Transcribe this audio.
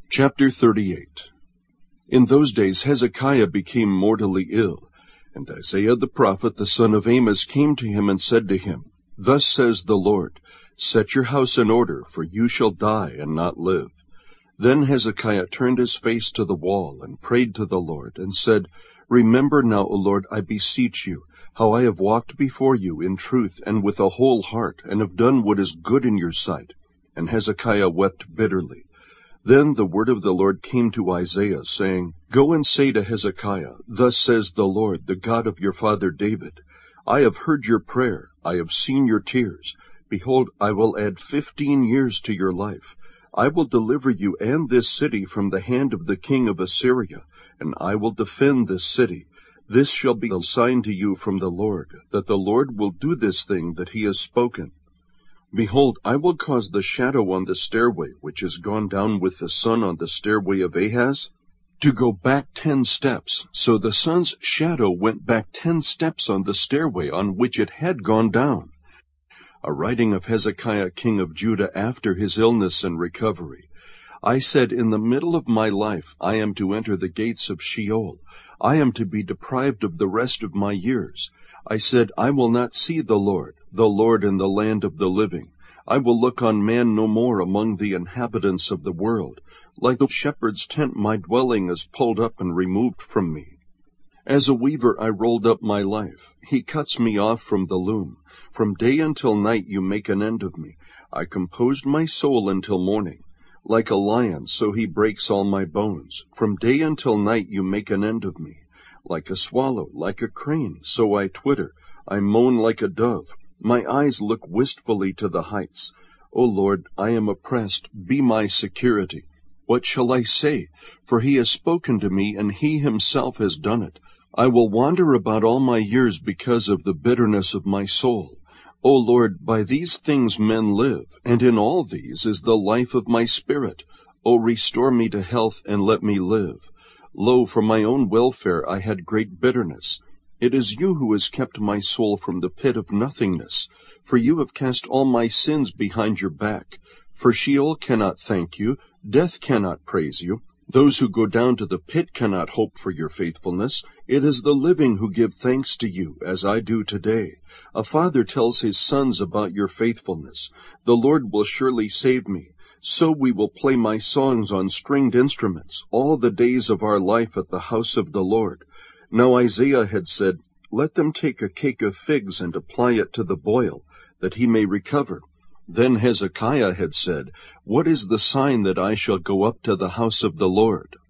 Chapter 38. In those days Hezekiah became mortally ill, and Isaiah the prophet, the son of Amos, came to him and said to him, Thus says the Lord, Set your house in order, for you shall die and not live. Then Hezekiah turned his face to the wall and prayed to the Lord, and said, Remember now, O Lord, I beseech you, how I have walked before you in truth and with a whole heart, and have done what is good in your sight. And Hezekiah wept bitterly. Then the word of the Lord came to Isaiah, saying, Go and say to Hezekiah, Thus says the Lord, the God of your father David, I have heard your prayer, I have seen your tears. Behold, I will add 15 years to your life. I will deliver you and this city from the hand of the king of Assyria, and I will defend this city. This shall be a sign to you from the Lord, that the Lord will do this thing that he has spoken. Behold, I will cause the shadow on the stairway, which is gone down with the sun on the stairway of Ahaz, to go back 10 steps. So the sun's shadow went back 10 steps on the stairway on which it had gone down. A writing of Hezekiah king of Judah after his illness and recovery. I said, In the middle of my life I am to enter the gates of Sheol. I am to be deprived of the rest of my years. I said, I will not see the Lord in the land of the living. I will look on man no more among the inhabitants of the world. Like the shepherd's tent my dwelling is pulled up and removed from me. As a weaver I rolled up my life. He cuts me off from the loom. From day until night you make an end of me. I composed my soul until morning. Like a lion, so he breaks all my bones. From day until night you make an end of me. Like a swallow, like a crane, so I twitter. I moan like a dove. My eyes look wistfully to the heights. O Lord, I am oppressed. Be my security. What shall I say? For he has spoken to me, and he himself has done it. I will wander about all my years because of the bitterness of my soul. O Lord, by these things men live, and in all these is the life of my spirit. O restore me to health, and let me live. Lo, for my own welfare I had great bitterness. It is you who has kept my soul from the pit of nothingness. For you have cast all my sins behind your back. For Sheol cannot thank you, death cannot praise you. Those who go down to the pit cannot hope for your faithfulness. It is the living who give thanks to you, as I do today. A father tells his sons about your faithfulness. The Lord will surely save me. So we will play my songs on stringed instruments all the days of our life at the house of the Lord. Now Isaiah had said, Let them take a cake of figs and apply it to the boil, that he may recover. Then Hezekiah had said, What is the sign that I shall go up to the house of the Lord?